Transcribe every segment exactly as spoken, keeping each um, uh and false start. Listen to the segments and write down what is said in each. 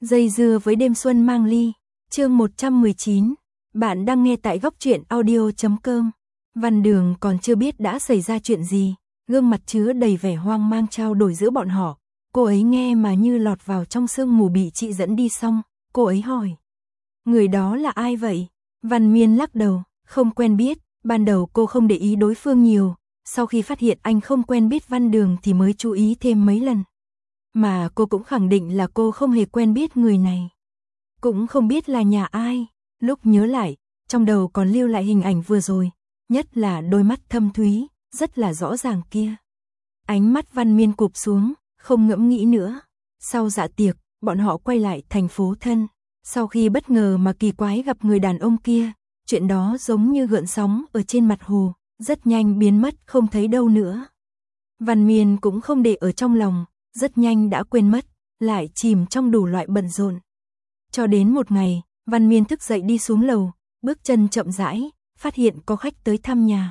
Dây dưa với đêm xuân mang ly, chương một trăm mười chín. Bạn đang nghe tại góc truyện audio chấm com. Văn Đường còn chưa biết đã xảy ra chuyện gì, gương mặt chứa đầy vẻ hoang mang trao đổi giữa bọn họ. Cô ấy nghe mà như lọt vào trong sương mù bị chị dẫn đi xong, cô ấy hỏi. Người đó là ai vậy? Văn Miên lắc đầu, không quen biết, ban đầu cô không để ý đối phương nhiều, sau khi phát hiện anh không quen biết Văn Đường thì mới chú ý thêm mấy lần. Mà cô cũng khẳng định là cô không hề quen biết người này. Cũng không biết là nhà ai, lúc nhớ lại, trong đầu còn lưu lại hình ảnh vừa rồi, nhất là đôi mắt thâm thúy, rất là rõ ràng kia. Ánh mắt Văn Miên cụp xuống, không ngẫm nghĩ nữa. Sau dạ tiệc, bọn họ quay lại thành phố Thân. Sau khi bất ngờ mà kỳ quái gặp người đàn ông kia, chuyện đó giống như gợn sóng ở trên mặt hồ, rất nhanh biến mất không thấy đâu nữa. Văn Miên cũng không để ở trong lòng, rất nhanh đã quên mất, lại chìm trong đủ loại bận rộn. Cho đến một ngày, Văn Miên thức dậy đi xuống lầu, bước chân chậm rãi, phát hiện có khách tới thăm nhà.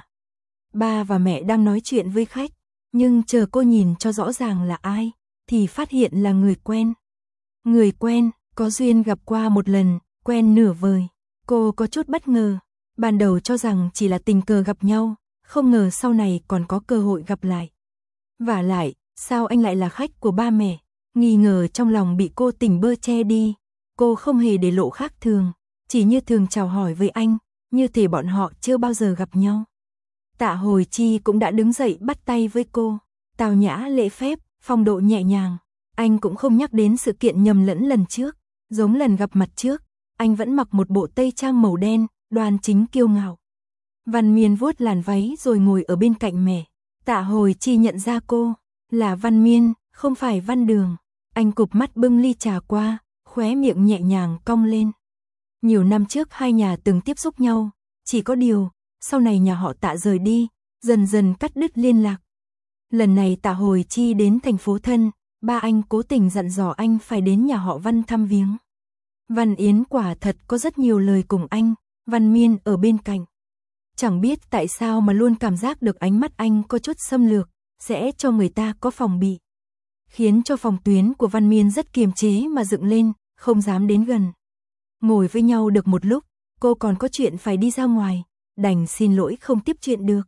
Ba và mẹ đang nói chuyện với khách, nhưng chờ cô nhìn cho rõ ràng là ai, thì phát hiện là người quen. Người quen, có duyên gặp qua một lần, quen nửa vời. Cô có chút bất ngờ, ban đầu cho rằng chỉ là tình cờ gặp nhau, không ngờ sau này còn có cơ hội gặp lại. Vả lại, sao anh lại là khách của ba mẹ? Nghi ngờ trong lòng bị cô tỉnh bơ che đi. Cô không hề để lộ khác thường, chỉ như thường chào hỏi với anh, như thể bọn họ chưa bao giờ gặp nhau. Tạ Hồi Chi cũng đã đứng dậy bắt tay với cô, tào nhã lễ phép, phong độ nhẹ nhàng. Anh cũng không nhắc đến sự kiện nhầm lẫn lần trước, giống lần gặp mặt trước, anh vẫn mặc một bộ tây trang màu đen, đoan chính kiêu ngạo. Văn Miên vuốt làn váy rồi ngồi ở bên cạnh mẹ. Tạ Hồi Chi nhận ra cô, là Văn Miên, không phải Văn Đường. Anh cụp mắt bưng ly trà qua, khóe miệng nhẹ nhàng cong lên. Nhiều năm trước hai nhà từng tiếp xúc nhau, chỉ có điều, sau này nhà họ Tạ rời đi, dần dần cắt đứt liên lạc. Lần này Tạ Hồi Chi đến thành phố Thân, ba anh cố tình dặn dò anh phải đến nhà họ Văn thăm viếng. Văn Yến quả thật có rất nhiều lời cùng anh, Văn Miên ở bên cạnh. Chẳng biết tại sao mà luôn cảm giác được ánh mắt anh có chút xâm lược, sẽ cho người ta có phòng bị. Khiến cho phòng tuyến của Văn Miên rất kiềm chế mà dựng lên, không dám đến gần. Ngồi với nhau được một lúc, cô còn có chuyện phải đi ra ngoài, đành xin lỗi không tiếp chuyện được.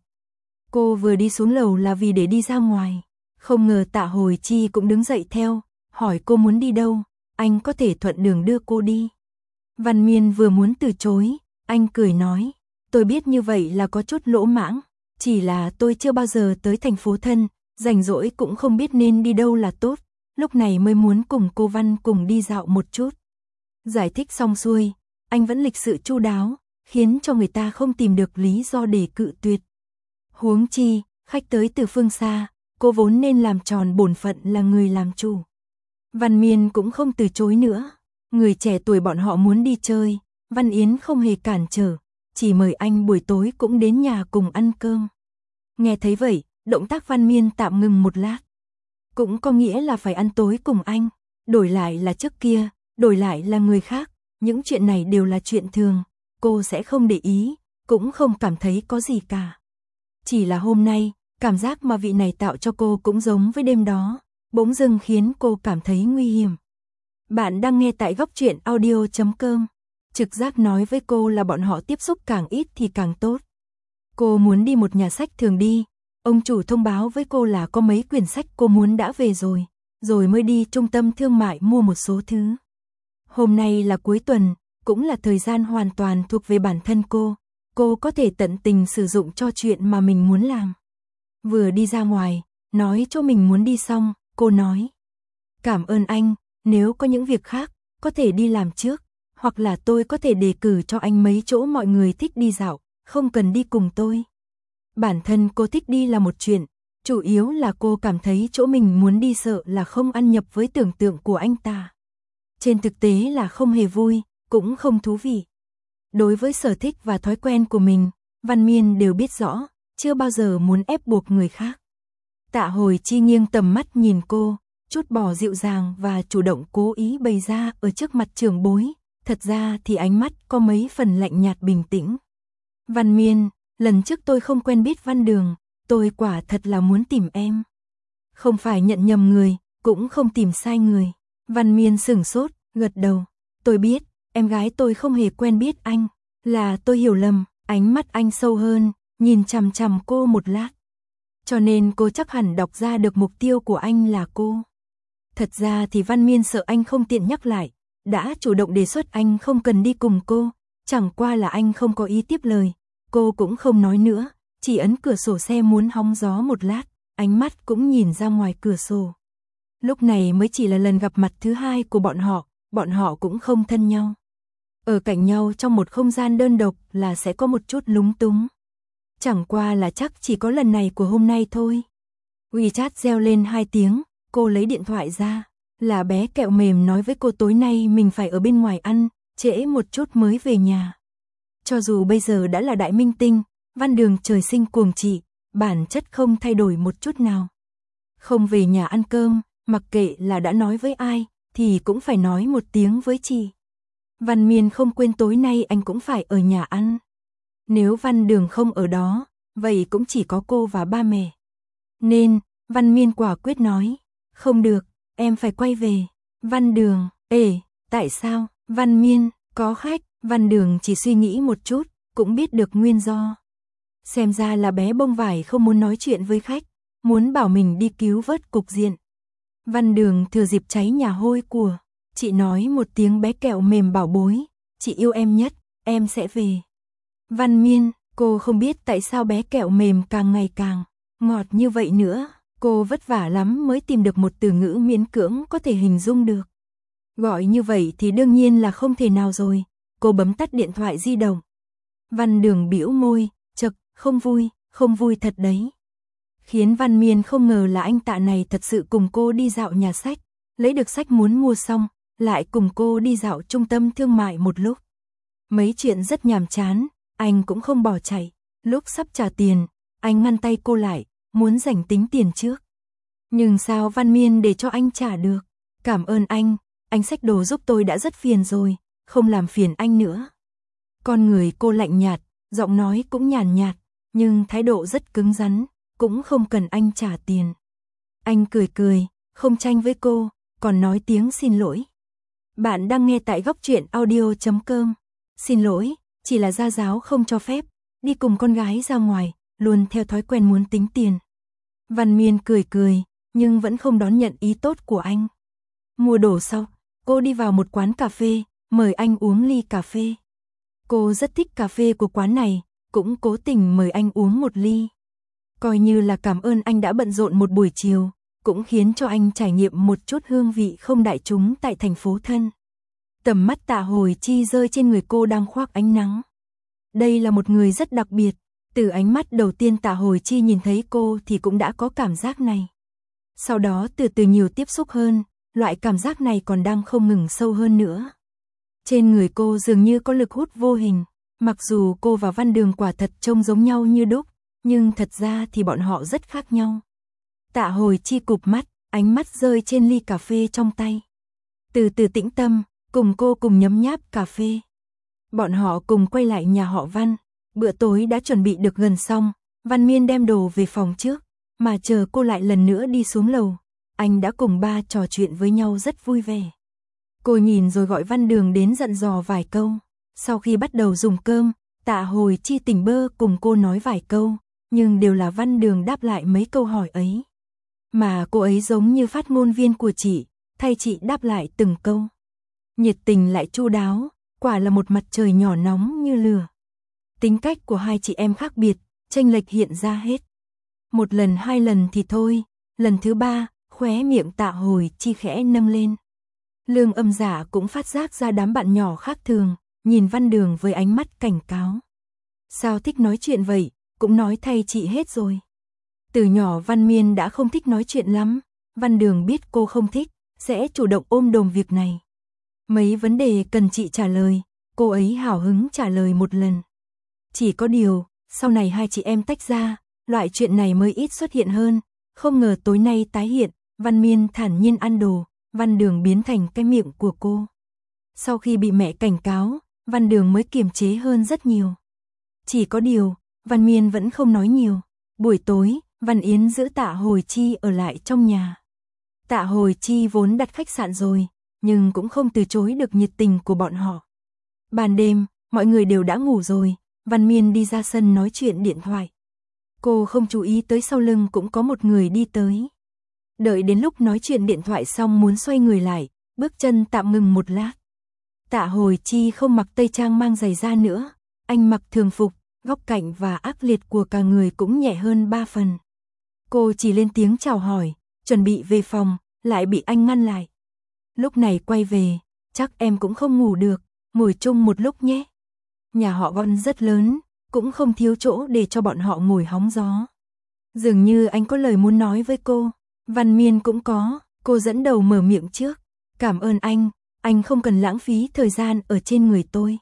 Cô vừa đi xuống lầu là vì để đi ra ngoài, không ngờ Tạ Hồi Chi cũng đứng dậy theo, hỏi cô muốn đi đâu, anh có thể thuận đường đưa cô đi. Văn Miên vừa muốn từ chối, anh cười nói, tôi biết như vậy là có chút lỗ mãng, chỉ là tôi chưa bao giờ tới thành phố Thân, rảnh rỗi cũng không biết nên đi đâu là tốt, lúc này mới muốn cùng cô Văn cùng đi dạo một chút. Giải thích xong xuôi, anh vẫn lịch sự chu đáo, khiến cho người ta không tìm được lý do để cự tuyệt. Huống chi, khách tới từ phương xa, cô vốn nên làm tròn bổn phận là người làm chủ. Văn Miên cũng không từ chối nữa, người trẻ tuổi bọn họ muốn đi chơi, Văn Yến không hề cản trở, chỉ mời anh buổi tối cũng đến nhà cùng ăn cơm. Nghe thấy vậy, động tác Văn Miên tạm ngừng một lát. Cũng có nghĩa là phải ăn tối cùng anh, đổi lại là trước kia, đổi lại là người khác, những chuyện này đều là chuyện thường, cô sẽ không để ý, cũng không cảm thấy có gì cả. Chỉ là hôm nay, cảm giác mà vị này tạo cho cô cũng giống với đêm đó, bỗng dưng khiến cô cảm thấy nguy hiểm. Bạn đang nghe tại góc truyện audio chấm com. Trực giác nói với cô là bọn họ tiếp xúc càng ít thì càng tốt. Cô muốn đi một nhà sách thường đi, ông chủ thông báo với cô là có mấy quyển sách cô muốn đã về rồi, rồi mới đi trung tâm thương mại mua một số thứ. Hôm nay là cuối tuần, cũng là thời gian hoàn toàn thuộc về bản thân cô, cô có thể tận tình sử dụng cho chuyện mà mình muốn làm. Vừa đi ra ngoài, nói cho mình muốn đi xong, cô nói. Cảm ơn anh, nếu có những việc khác, có thể đi làm trước, hoặc là tôi có thể đề cử cho anh mấy chỗ mọi người thích đi dạo, không cần đi cùng tôi. Bản thân cô thích đi là một chuyện, chủ yếu là cô cảm thấy chỗ mình muốn đi sợ là không ăn nhập với tưởng tượng của anh ta. Trên thực tế là không hề vui, cũng không thú vị. Đối với sở thích và thói quen của mình, Văn Miên đều biết rõ, chưa bao giờ muốn ép buộc người khác. Tạ Hồi Chi nghiêng tầm mắt nhìn cô, chút bỏ dịu dàng và chủ động cố ý bày ra ở trước mặt trưởng bối, thật ra thì ánh mắt có mấy phần lạnh nhạt bình tĩnh. Văn Miên, lần trước tôi không quen biết Văn Đường, tôi quả thật là muốn tìm em. Không phải nhận nhầm người, cũng không tìm sai người. Văn Miên sửng sốt, Gật đầu, tôi biết, em gái tôi không hề quen biết anh, là tôi hiểu lầm. Ánh mắt anh sâu hơn, nhìn chằm chằm cô một lát. Cho nên cô chắc hẳn đọc ra được mục tiêu của anh là cô. Thật ra thì Văn Miên sợ anh không tiện nhắc lại, đã chủ động đề xuất anh không cần đi cùng cô, chẳng qua là anh không có ý tiếp lời. Cô cũng không nói nữa, chỉ ấn cửa sổ xe muốn hóng gió một lát, ánh mắt cũng nhìn ra ngoài cửa sổ. Lúc này mới chỉ là lần gặp mặt thứ hai của bọn họ, bọn họ cũng không thân nhau. Ở cạnh nhau trong một không gian đơn độc là sẽ có một chút lúng túng. Chẳng qua là chắc chỉ có lần này của hôm nay thôi. WeChat reo lên hai tiếng, cô lấy điện thoại ra. Là bé kẹo mềm nói với cô tối nay mình phải ở bên ngoài ăn, trễ một chút mới về nhà. Cho dù bây giờ đã là đại minh tinh, Văn Đường trời sinh cuồng chị, bản chất không thay đổi một chút nào. Không về nhà ăn cơm, mặc kệ là đã nói với ai, thì cũng phải nói một tiếng với chị. Văn Miên không quên tối nay anh cũng phải ở nhà ăn. Nếu Văn Đường không ở đó, vậy cũng chỉ có cô và ba mẹ. Nên, Văn Miên quả quyết nói, không được, em phải quay về. Văn Đường, ê, tại sao? Văn Miên, có khách. Văn Đường chỉ suy nghĩ một chút, cũng biết được nguyên do. Xem ra là bé bông vải không muốn nói chuyện với khách, muốn bảo mình đi cứu vớt cục diện. Văn Đường thừa dịp cháy nhà hôi của, chị nói một tiếng bé kẹo mềm bảo bối, chị yêu em nhất, em sẽ về. Văn Miên, cô không biết tại sao bé kẹo mềm càng ngày càng ngọt như vậy nữa, cô vất vả lắm mới tìm được một từ ngữ miễn cưỡng có thể hình dung được. Gọi như vậy thì đương nhiên là không thể nào rồi, cô bấm tắt điện thoại di động. Văn Đường bĩu môi, chậc, không vui, không vui thật đấy. Khiến Văn Miên không ngờ là anh Tạ này thật sự cùng cô đi dạo nhà sách, lấy được sách muốn mua xong, lại cùng cô đi dạo trung tâm thương mại một lúc. Mấy chuyện rất nhàm chán, anh cũng không bỏ chạy. Lúc sắp trả tiền, anh ngăn tay cô lại, muốn giành tính tiền trước. Nhưng sao Văn Miên để cho anh trả được? Cảm ơn anh, anh xách đồ giúp tôi đã rất phiền rồi, không làm phiền anh nữa. Con người cô lạnh nhạt, giọng nói cũng nhàn nhạt, nhưng thái độ rất cứng rắn, cũng không cần anh trả tiền. Anh cười cười, không tranh với cô, còn nói tiếng xin lỗi. Bạn đang nghe tại góc truyện audio chấm com. Xin lỗi, chỉ là gia giáo không cho phép, đi cùng con gái ra ngoài, luôn theo thói quen muốn tính tiền. Văn Miên cười cười, nhưng vẫn không đón nhận ý tốt của anh. Mua đồ sau, cô đi vào một quán cà phê, mời anh uống ly cà phê. Cô rất thích cà phê của quán này, cũng cố tình mời anh uống một ly. Coi như là cảm ơn anh đã bận rộn một buổi chiều, cũng khiến cho anh trải nghiệm một chút hương vị không đại chúng tại thành phố thân. Tầm mắt Tạ Hồi Chi rơi trên người cô đang khoác ánh nắng. Đây là một người rất đặc biệt, từ ánh mắt đầu tiên Tạ Hồi Chi nhìn thấy cô thì cũng đã có cảm giác này. Sau đó từ từ nhiều tiếp xúc hơn, loại cảm giác này còn đang không ngừng sâu hơn nữa. Trên người cô dường như có lực hút vô hình, mặc dù cô và Văn Đường quả thật trông giống nhau như đúc, nhưng thật ra thì bọn họ rất khác nhau. Tạ Hồi Chi cụp mắt, ánh mắt rơi trên ly cà phê trong tay. Từ từ tĩnh tâm, cùng cô cùng nhấm nháp cà phê. Bọn họ cùng quay lại nhà họ Văn, bữa tối đã chuẩn bị được gần xong, Văn Miên đem đồ về phòng trước, mà chờ cô lại lần nữa đi xuống lầu. Anh đã cùng ba trò chuyện với nhau rất vui vẻ. Cô nhìn rồi gọi Văn Đường đến dặn dò vài câu. Sau khi bắt đầu dùng cơm, Tạ Hồi Chi tỉnh bơ cùng cô nói vài câu, nhưng đều là Văn Đường đáp lại mấy câu hỏi ấy. Mà cô ấy giống như phát ngôn viên của chị, thay chị đáp lại từng câu. Nhiệt tình lại chu đáo, quả là một mặt trời nhỏ nóng như lửa. Tính cách của hai chị em khác biệt, chênh lệch hiện ra hết. Một lần hai lần thì thôi, lần thứ ba, khóe miệng Tạ Hồi Chi khẽ nâng lên. Lương Âm Giả cũng phát giác ra đám bạn nhỏ khác thường, nhìn Văn Đường với ánh mắt cảnh cáo. Sao thích nói chuyện vậy, cũng nói thay chị hết rồi. Từ nhỏ Văn Miên đã không thích nói chuyện lắm, Văn Đường biết cô không thích, sẽ chủ động ôm đồm việc này. Mấy vấn đề cần chị trả lời, cô ấy hào hứng trả lời một lần. Chỉ có điều, sau này hai chị em tách ra, loại chuyện này mới ít xuất hiện hơn, không ngờ tối nay tái hiện, Văn Miên thản nhiên ăn đồ, Văn Đường biến thành cái miệng của cô. Sau khi bị mẹ cảnh cáo, Văn Đường mới kiềm chế hơn rất nhiều. Chỉ có điều, Văn Miên vẫn không nói nhiều. Buổi tối, Văn Yến giữ Tạ Hồi Chi ở lại trong nhà. Tạ Hồi Chi vốn đặt khách sạn rồi, nhưng cũng không từ chối được nhiệt tình của bọn họ. Ban đêm, mọi người đều đã ngủ rồi, Văn Miên đi ra sân nói chuyện điện thoại. Cô không chú ý tới sau lưng cũng có một người đi tới. Đợi đến lúc nói chuyện điện thoại xong muốn xoay người lại, bước chân tạm ngừng một lát. Tạ Hồi Chi không mặc tây trang mang giày da nữa, anh mặc thường phục, góc cạnh và ác liệt của cả người cũng nhẹ hơn ba phần. Cô chỉ lên tiếng chào hỏi, chuẩn bị về phòng, lại bị anh ngăn lại. Lúc này quay về, chắc em cũng không ngủ được, ngồi chung một lúc nhé. Nhà họ Văn rất lớn, cũng không thiếu chỗ để cho bọn họ ngồi hóng gió. Dường như anh có lời muốn nói với cô, Văn Miên cũng có, cô dẫn đầu mở miệng trước. Cảm ơn anh, anh không cần lãng phí thời gian ở trên người tôi.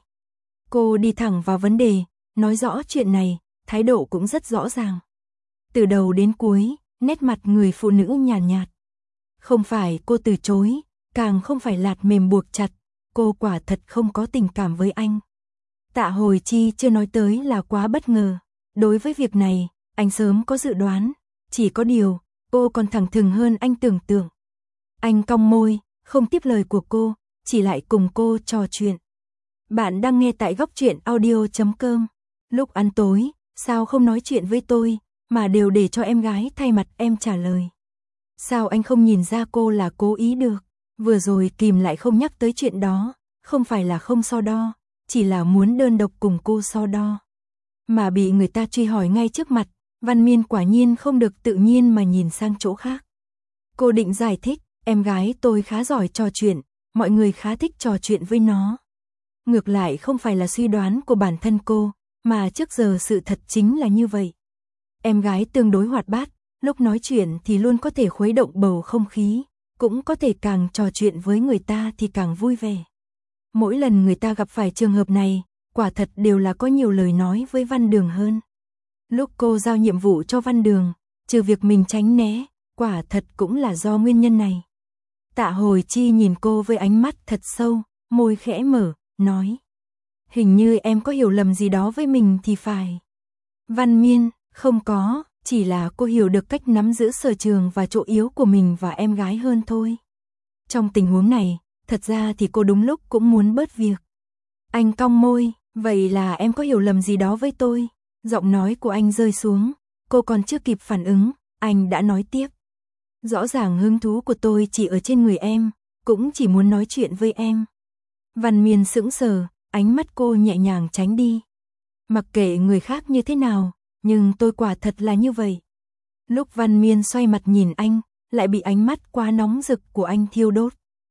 Cô đi thẳng vào vấn đề, nói rõ chuyện này, thái độ cũng rất rõ ràng. Từ đầu đến cuối, nét mặt người phụ nữ nhàn nhạt, nhạt. Không phải cô từ chối, càng không phải lạt mềm buộc chặt, cô quả thật không có tình cảm với anh. Tạ Hồi Chi chưa nói tới là quá bất ngờ. Đối với việc này, anh sớm có dự đoán, chỉ có điều, cô còn thẳng thừng hơn anh tưởng tượng. Anh cong môi, không tiếp lời của cô, chỉ lại cùng cô trò chuyện. Bạn đang nghe tại góc truyện audio chấm com. Lúc ăn tối, sao không nói chuyện với tôi, mà đều để cho em gái thay mặt em trả lời. Sao anh không nhìn ra cô là cố ý được? Vừa rồi kìm lại không nhắc tới chuyện đó, không phải là không so đo, chỉ là muốn đơn độc cùng cô so đo. Mà bị người ta truy hỏi ngay trước mặt, Văn Miên quả nhiên không được tự nhiên mà nhìn sang chỗ khác. Cô định giải thích, em gái tôi khá giỏi trò chuyện, mọi người khá thích trò chuyện với nó. Ngược lại không phải là suy đoán của bản thân cô, mà trước giờ sự thật chính là như vậy. Em gái tương đối hoạt bát, lúc nói chuyện thì luôn có thể khuấy động bầu không khí, cũng có thể càng trò chuyện với người ta thì càng vui vẻ. Mỗi lần người ta gặp phải trường hợp này, quả thật đều là có nhiều lời nói với Văn Đường hơn. Lúc cô giao nhiệm vụ cho Văn Đường, trừ việc mình tránh né, quả thật cũng là do nguyên nhân này. Tạ Hồi Chi nhìn cô với ánh mắt thật sâu, môi khẽ mở, nói. Hình như em có hiểu lầm gì đó với mình thì phải. Văn Miên, không có, chỉ là cô hiểu được cách nắm giữ sở trường và chỗ yếu của mình và em gái hơn thôi. Trong tình huống này, thật ra thì cô đúng lúc cũng muốn bớt việc. Anh cong môi, vậy là em có hiểu lầm gì đó với tôi. Giọng nói của anh rơi xuống, cô còn chưa kịp phản ứng, anh đã nói tiếp. Rõ ràng hứng thú của tôi chỉ ở trên người em, cũng chỉ muốn nói chuyện với em. Văn Miên sững sờ, ánh mắt cô nhẹ nhàng tránh đi. Mặc kệ người khác như thế nào, nhưng tôi quả thật là như vậy. Lúc Văn Miên xoay mặt nhìn anh, lại bị ánh mắt quá nóng rực của anh thiêu đốt.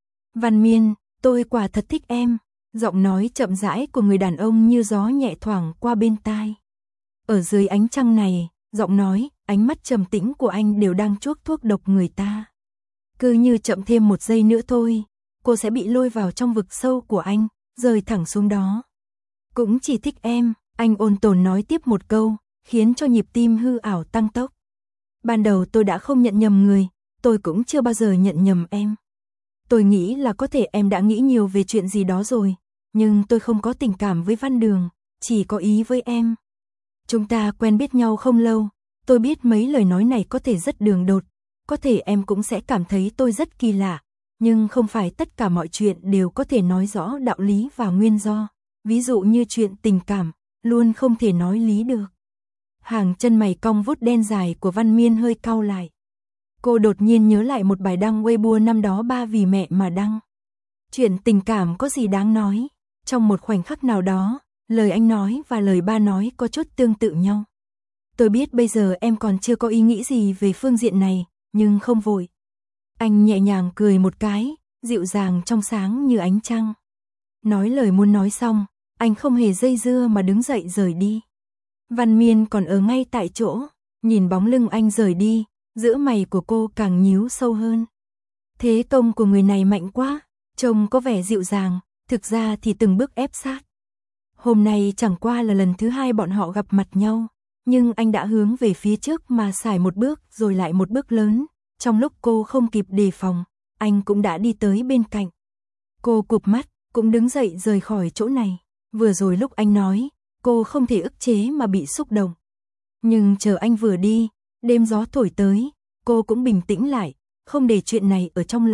Văn Miên, tôi quả thật thích em. Giọng nói chậm rãi của người đàn ông như gió nhẹ thoảng qua bên tai. Ở dưới ánh trăng này, giọng nói, ánh mắt trầm tĩnh của anh đều đang chuốc thuốc độc người ta. Cứ như chậm thêm một giây nữa thôi, cô sẽ bị lôi vào trong vực sâu của anh, rơi thẳng xuống đó. Cũng chỉ thích em, anh ôn tồn nói tiếp một câu, khiến cho nhịp tim hư ảo tăng tốc. Ban đầu tôi đã không nhận nhầm người, tôi cũng chưa bao giờ nhận nhầm em. Tôi nghĩ là có thể em đã nghĩ nhiều về chuyện gì đó rồi, nhưng tôi không có tình cảm với Văn Đường, chỉ có ý với em. Chúng ta quen biết nhau không lâu, tôi biết mấy lời nói này có thể rất đường đột, có thể em cũng sẽ cảm thấy tôi rất kỳ lạ, nhưng không phải tất cả mọi chuyện đều có thể nói rõ đạo lý và nguyên do, ví dụ như chuyện tình cảm, luôn không thể nói lý được. Hàng chân mày cong vút đen dài của Văn Miên hơi cau lại. Cô đột nhiên nhớ lại một bài đăng Weibo năm đó ba vì mẹ mà đăng. Chuyện tình cảm có gì đáng nói, trong một khoảnh khắc nào đó, lời anh nói và lời ba nói có chút tương tự nhau. Tôi biết bây giờ em còn chưa có ý nghĩ gì về phương diện này, nhưng không vội. Anh nhẹ nhàng cười một cái, dịu dàng trong sáng như ánh trăng. Nói lời muốn nói xong, anh không hề dây dưa mà đứng dậy rời đi. Văn Miên còn ở ngay tại chỗ, nhìn bóng lưng anh rời đi, giữa mày của cô càng nhíu sâu hơn. Thế công của người này mạnh quá, trông có vẻ dịu dàng, thực ra thì từng bước ép sát. Hôm nay chẳng qua là lần thứ hai bọn họ gặp mặt nhau, nhưng anh đã hướng về phía trước mà xài một bước rồi lại một bước lớn. Trong lúc cô không kịp đề phòng, anh cũng đã đi tới bên cạnh. Cô cụp mắt, cũng đứng dậy rời khỏi chỗ này. Vừa rồi lúc anh nói, cô không thể ức chế mà bị xúc động. Nhưng chờ anh vừa đi, đêm gió thổi tới, cô cũng bình tĩnh lại, không để chuyện này ở trong lòng,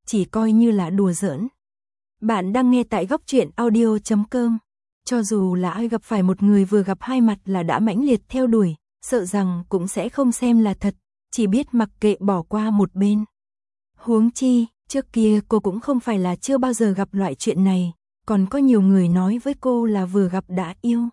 chỉ coi như là đùa giỡn. Bạn đang nghe tại góc truyện audio chấm com. Cho dù là ai gặp phải một người vừa gặp hai mặt là đã mãnh liệt theo đuổi, sợ rằng cũng sẽ không xem là thật, chỉ biết mặc kệ bỏ qua một bên. Huống chi, trước kia cô cũng không phải là chưa bao giờ gặp loại chuyện này, còn có nhiều người nói với cô là vừa gặp đã yêu.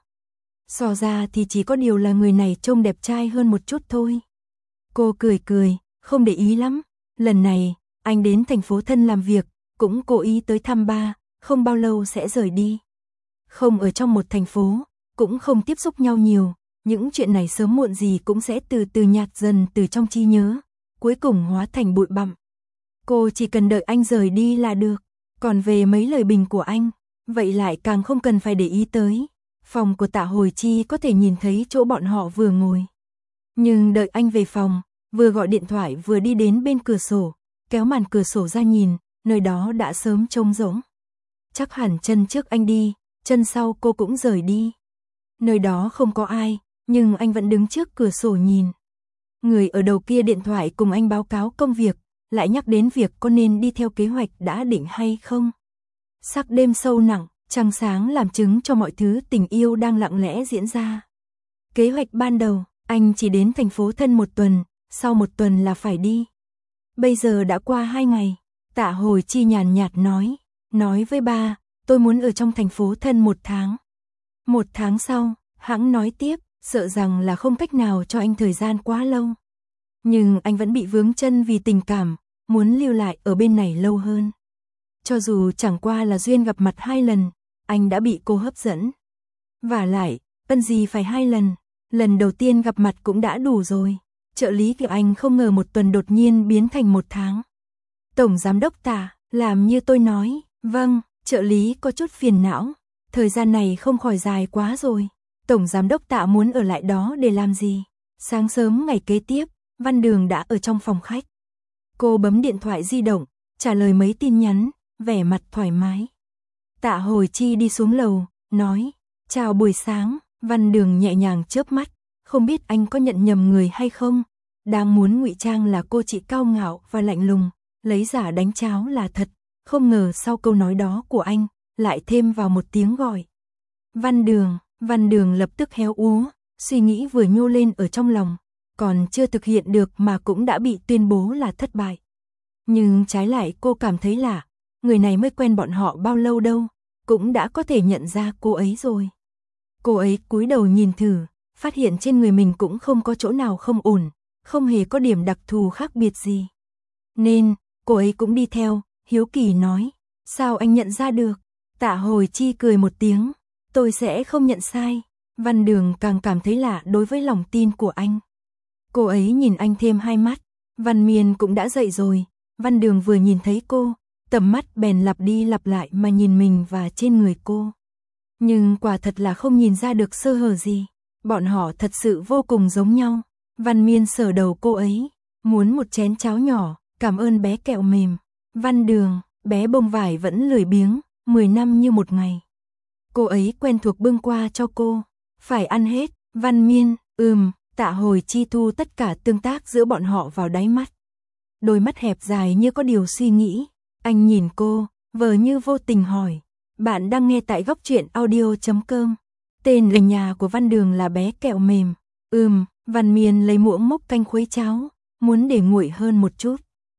So ra thì chỉ có điều là người này trông đẹp trai hơn một chút thôi. Cô cười cười, không để ý lắm. Lần này, anh đến thành phố thân làm việc, cũng cố ý tới thăm ba, không bao lâu sẽ rời đi. Không ở trong một thành phố, cũng không tiếp xúc nhau nhiều, những chuyện này sớm muộn gì cũng sẽ từ từ nhạt dần từ trong trí nhớ, cuối cùng hóa thành bụi bặm. Cô chỉ cần đợi anh rời đi là được, còn về mấy lời bình của anh, vậy lại càng không cần phải để ý tới. Phòng của Tạ Hồi Chi có thể nhìn thấy chỗ bọn họ vừa ngồi. Nhưng đợi anh về phòng, vừa gọi điện thoại vừa đi đến bên cửa sổ, kéo màn cửa sổ ra nhìn, nơi đó đã sớm trống rỗng. Chắc hẳn chân trước anh đi, chân sau cô cũng rời đi. Nơi đó không có ai, nhưng anh vẫn đứng trước cửa sổ nhìn. Người ở đầu kia điện thoại cùng anh báo cáo công việc, lại nhắc đến việc có nên đi theo kế hoạch đã định hay không. Sắc đêm sâu nặng, trăng sáng làm chứng cho mọi thứ tình yêu đang lặng lẽ diễn ra. Kế hoạch ban đầu, anh chỉ đến thành phố thân một tuần, sau một tuần là phải đi. Bây giờ đã qua hai ngày, Tạ Hồi Chi nhàn nhạt nói, nói với ba, tôi muốn ở trong thành phố thân một tháng. Một tháng sau, hãng nói tiếp, sợ rằng là không cách nào cho anh thời gian quá lâu. Nhưng anh vẫn bị vướng chân vì tình cảm, muốn lưu lại ở bên này lâu hơn. Cho dù chẳng qua là duyên gặp mặt hai lần, anh đã bị cô hấp dẫn. Vả lại, ân gì phải hai lần, lần đầu tiên gặp mặt cũng đã đủ rồi. Trợ lý của anh không ngờ một tuần đột nhiên biến thành một tháng. Tổng giám đốc Tạ, làm như tôi nói, vâng, trợ lý có chút phiền não, thời gian này không khỏi dài quá rồi. Tổng giám đốc Tạ muốn ở lại đó để làm gì? Sáng sớm ngày kế tiếp, Văn Đường đã ở trong phòng khách. Cô bấm điện thoại di động, trả lời mấy tin nhắn, vẻ mặt thoải mái. Tạ Hồi Chi đi xuống lầu, nói, chào buổi sáng. Văn Đường nhẹ nhàng chớp mắt, không biết anh có nhận nhầm người hay không. Đang muốn ngụy trang là cô chị cao ngạo và lạnh lùng, lấy giả đánh cháo là thật, không ngờ sau câu nói đó của anh, lại thêm vào một tiếng gọi. Văn Đường, Văn Đường lập tức héo úa, suy nghĩ vừa nhô lên ở trong lòng, còn chưa thực hiện được mà cũng đã bị tuyên bố là thất bại. Nhưng trái lại cô cảm thấy lạ, người này mới quen bọn họ bao lâu đâu, cũng đã có thể nhận ra cô ấy rồi. Cô ấy cúi đầu nhìn thử, phát hiện trên người mình cũng không có chỗ nào không ổn, không hề có điểm đặc thù khác biệt gì. Nên, cô ấy cũng đi theo, hiếu kỳ nói, sao anh nhận ra được? Tạ Hồi Chi cười một tiếng, tôi sẽ không nhận sai. Văn Đường càng cảm thấy lạ đối với lòng tin của anh. Cô ấy nhìn anh thêm hai mắt, Văn Miên cũng đã dậy rồi, Văn Đường vừa nhìn thấy cô, tầm mắt bèn lặp đi lặp lại mà nhìn mình và trên người cô. Nhưng quả thật là không nhìn ra được sơ hở gì, bọn họ thật sự vô cùng giống nhau. Văn Miên sờ đầu cô ấy, muốn một chén cháo nhỏ, cảm ơn bé kẹo mềm. Văn Đường, bé bông vải vẫn lười biếng, mười năm như một ngày. Cô ấy quen thuộc bưng qua cho cô, phải ăn hết. Văn Miên, ừm. Tạ Hồi Chi thu tất cả tương tác giữa bọn họ vào đáy mắt. Đôi mắt hẹp dài như có điều suy nghĩ. Anh nhìn cô, vờ như vô tình hỏi. Bạn đang nghe tại góc truyện audio chấm com. Tên ở nhà của Văn Đường là bé kẹo mềm. Ừm, Văn Miên lấy muỗng múc canh khuấy cháo, muốn để nguội hơn một chút.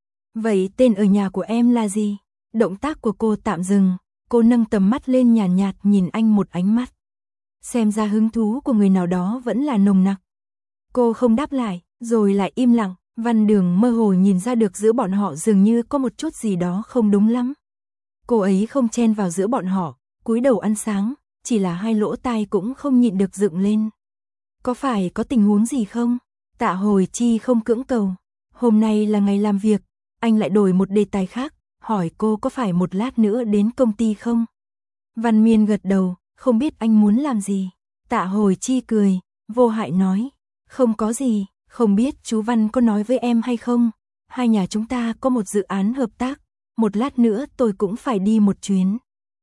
Vậy tên ở nhà của em là gì? Động tác của cô tạm dừng, cô nâng tầm mắt lên nhàn nhạt, nhạt nhìn anh một ánh mắt. Xem ra hứng thú của người nào đó vẫn là nồng nặc. Cô không đáp lại, rồi lại im lặng. Văn Đường mơ hồ nhìn ra được giữa bọn họ dường như có một chút gì đó không đúng lắm. Cô ấy không chen vào giữa bọn họ, cúi đầu ăn sáng, chỉ là hai lỗ tai cũng không nhịn được dựng lên. Có phải có tình huống gì không? Tạ Hồi Chi không cưỡng cầu. Hôm nay là ngày làm việc, anh lại đổi một đề tài khác, hỏi cô có phải một lát nữa đến công ty không? Văn Miên gật đầu, không biết anh muốn làm gì. Tạ Hồi Chi cười, vô hại nói, không có gì, không biết chú Văn có nói với em hay không? Hai nhà chúng ta có một dự án hợp tác, một lát nữa tôi cũng phải đi một chuyến.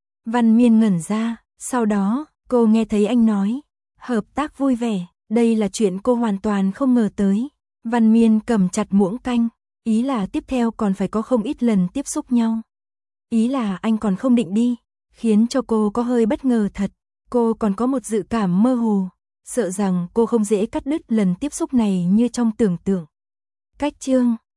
Văn Miên ngẩn ra, sau đó, cô nghe thấy anh nói, hợp tác vui vẻ, đây là chuyện cô hoàn toàn không ngờ tới. Văn Miên cầm chặt muỗng canh, Ý là tiếp theo còn phải có không ít lần tiếp xúc nhau. Ý là anh còn không định đi, khiến cho cô có hơi bất ngờ thật. Cô còn có một dự cảm mơ hồ, sợ rằng cô không dễ cắt đứt lần tiếp xúc này như trong tưởng tượng. Cách chương